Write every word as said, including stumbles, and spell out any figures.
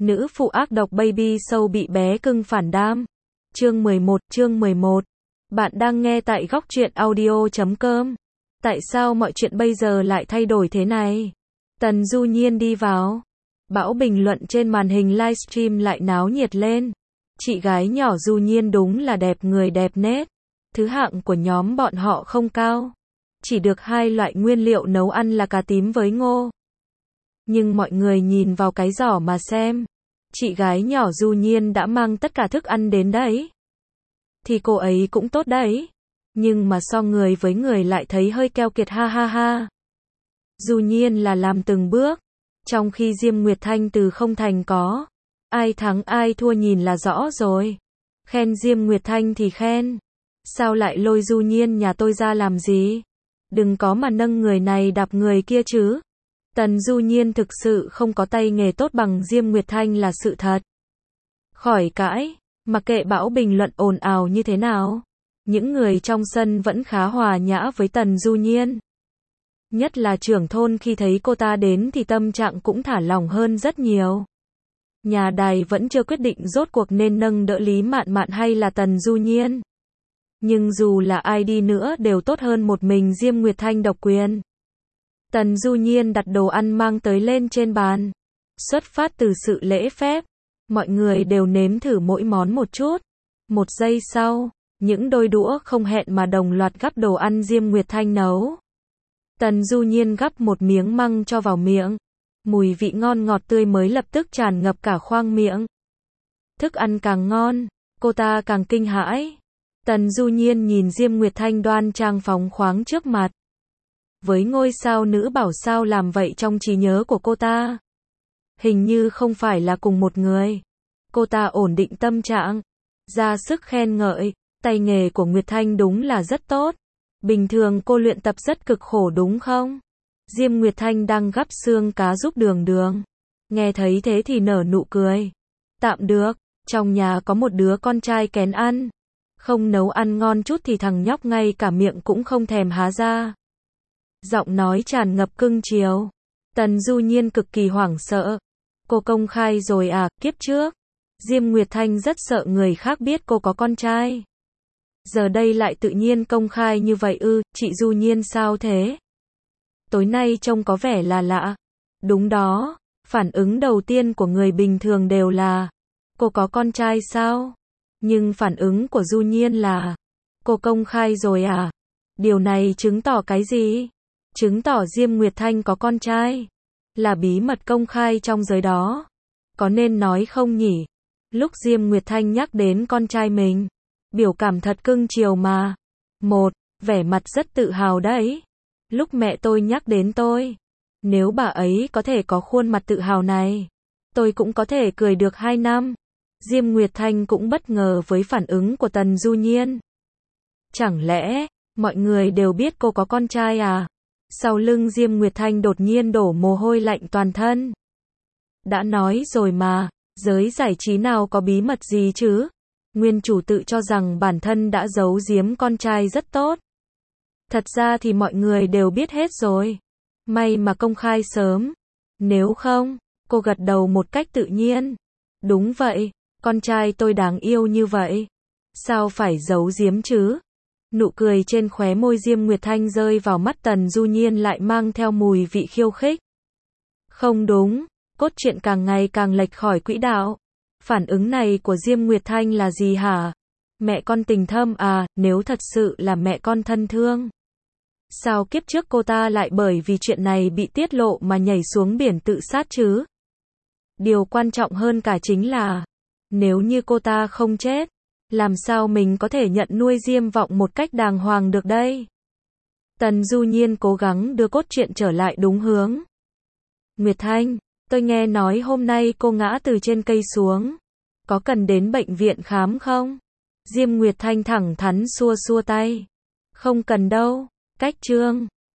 Nữ phụ ác độc baby sâu bị bé cưng phản đam. Chương mười một, chương mười một. Bạn đang nghe tại góc truyện audio chấm com. Tại sao mọi chuyện bây giờ lại thay đổi thế này? Tần Du Nhiên đi vào. Bão bình luận trên màn hình livestream lại náo nhiệt lên. Chị gái nhỏ Du Nhiên đúng là đẹp người đẹp nết. Thứ hạng của nhóm bọn họ không cao. Chỉ được hai loại nguyên liệu nấu ăn là cà tím với ngô. Nhưng mọi người nhìn vào cái giỏ mà xem. Chị gái nhỏ Du Nhiên đã mang tất cả thức ăn đến đấy. Thì cô ấy cũng tốt đấy. Nhưng mà so người với người lại thấy hơi keo kiệt ha ha ha. Du Nhiên là làm từng bước. Trong khi Diêm Nguyệt Thanh từ không thành có. Ai thắng ai thua nhìn là rõ rồi. Khen Diêm Nguyệt Thanh thì khen. Sao lại lôi Du Nhiên nhà tôi ra làm gì? Đừng có mà nâng người này đạp người kia chứ. Tần Du Nhiên thực sự không có tay nghề tốt bằng Diêm Nguyệt Thanh là sự thật. Khỏi cãi, mặc kệ bão bình luận ồn ào như thế nào. Những người trong sân vẫn khá hòa nhã với Tần Du Nhiên. Nhất là trưởng thôn khi thấy cô ta đến thì tâm trạng cũng thả lỏng hơn rất nhiều. Nhà đài vẫn chưa quyết định rốt cuộc nên nâng đỡ Lý Mạn Mạn hay là Tần Du Nhiên. Nhưng dù là ai đi nữa đều tốt hơn một mình Diêm Nguyệt Thanh độc quyền. Tần Du Nhiên đặt đồ ăn mang tới lên trên bàn. Xuất phát từ sự lễ phép, mọi người đều nếm thử mỗi món một chút. Một giây sau, những đôi đũa không hẹn mà đồng loạt gắp đồ ăn Diêm Nguyệt Thanh nấu. Tần Du Nhiên gắp một miếng măng cho vào miệng. Mùi vị ngon ngọt tươi mới lập tức tràn ngập cả khoang miệng. Thức ăn càng ngon, cô ta càng kinh hãi. Tần Du Nhiên nhìn Diêm Nguyệt Thanh đoan trang phóng khoáng trước mặt. Với ngôi sao nữ bảo sao làm vậy trong trí nhớ của cô ta. Hình như không phải là cùng một người. Cô ta ổn định tâm trạng. Ra sức khen ngợi. Tay nghề của Nguyệt Thanh đúng là rất tốt. Bình thường cô luyện tập rất cực khổ đúng không? Diêm Nguyệt Thanh đang gắp xương cá giúp Đường Đường. Nghe thấy thế thì nở nụ cười. Tạm được, trong nhà có một đứa con trai kén ăn. Không nấu ăn ngon chút thì thằng nhóc ngay cả miệng cũng không thèm há ra. Giọng nói tràn ngập cưng chiều. Tần Du Nhiên cực kỳ hoảng sợ. Cô công khai rồi à, kiếp trước. Diêm Nguyệt Thanh rất sợ người khác biết cô có con trai. Giờ đây lại tự nhiên công khai như vậy ư, chị Du Nhiên sao thế? Tối nay trông có vẻ là lạ. Đúng đó, phản ứng đầu tiên của người bình thường đều là, cô có con trai sao? Nhưng phản ứng của Du Nhiên là, cô công khai rồi à? Điều này chứng tỏ cái gì? Chứng tỏ Diêm Nguyệt Thanh có con trai. Là bí mật công khai trong giới đó. Có nên nói không nhỉ? Lúc Diêm Nguyệt Thanh nhắc đến con trai mình, biểu cảm thật cưng chiều mà. Một, vẻ mặt rất tự hào đấy. Lúc mẹ tôi nhắc đến tôi, nếu bà ấy có thể có khuôn mặt tự hào này, tôi cũng có thể cười được hai năm. Diêm Nguyệt Thanh cũng bất ngờ với phản ứng của Tần Du Nhiên. Chẳng lẽ, mọi người đều biết cô có con trai à? Sau lưng Diêm Nguyệt Thanh đột nhiên đổ mồ hôi lạnh toàn thân. Đã nói rồi mà, giới giải trí nào có bí mật gì chứ? Nguyên chủ tự cho rằng bản thân đã giấu giếm con trai rất tốt. Thật ra thì mọi người đều biết hết rồi. May mà công khai sớm. Nếu không, cô gật đầu một cách tự nhiên. Đúng vậy, con trai tôi đáng yêu như vậy. Sao phải giấu giếm chứ? Nụ cười trên khóe môi Diêm Nguyệt Thanh rơi vào mắt Tần Du Nhiên lại mang theo mùi vị khiêu khích. Không đúng, cốt truyện càng ngày càng lệch khỏi quỹ đạo. Phản ứng này của Diêm Nguyệt Thanh là gì hả? Mẹ con tình thâm à, nếu thật sự là mẹ con thân thương. Sao kiếp trước cô ta lại bởi vì chuyện này bị tiết lộ mà nhảy xuống biển tự sát chứ? Điều quan trọng hơn cả chính là, nếu như cô ta không chết, làm sao mình có thể nhận nuôi Diêm Vọng một cách đàng hoàng được đây? Tần Du Nhiên cố gắng đưa cốt truyện trở lại đúng hướng. Nguyệt Thanh, tôi nghe nói hôm nay cô ngã từ trên cây xuống. Có cần đến bệnh viện khám không? Diêm Nguyệt Thanh thẳng thắn xua xua tay. Không cần đâu, cách chương.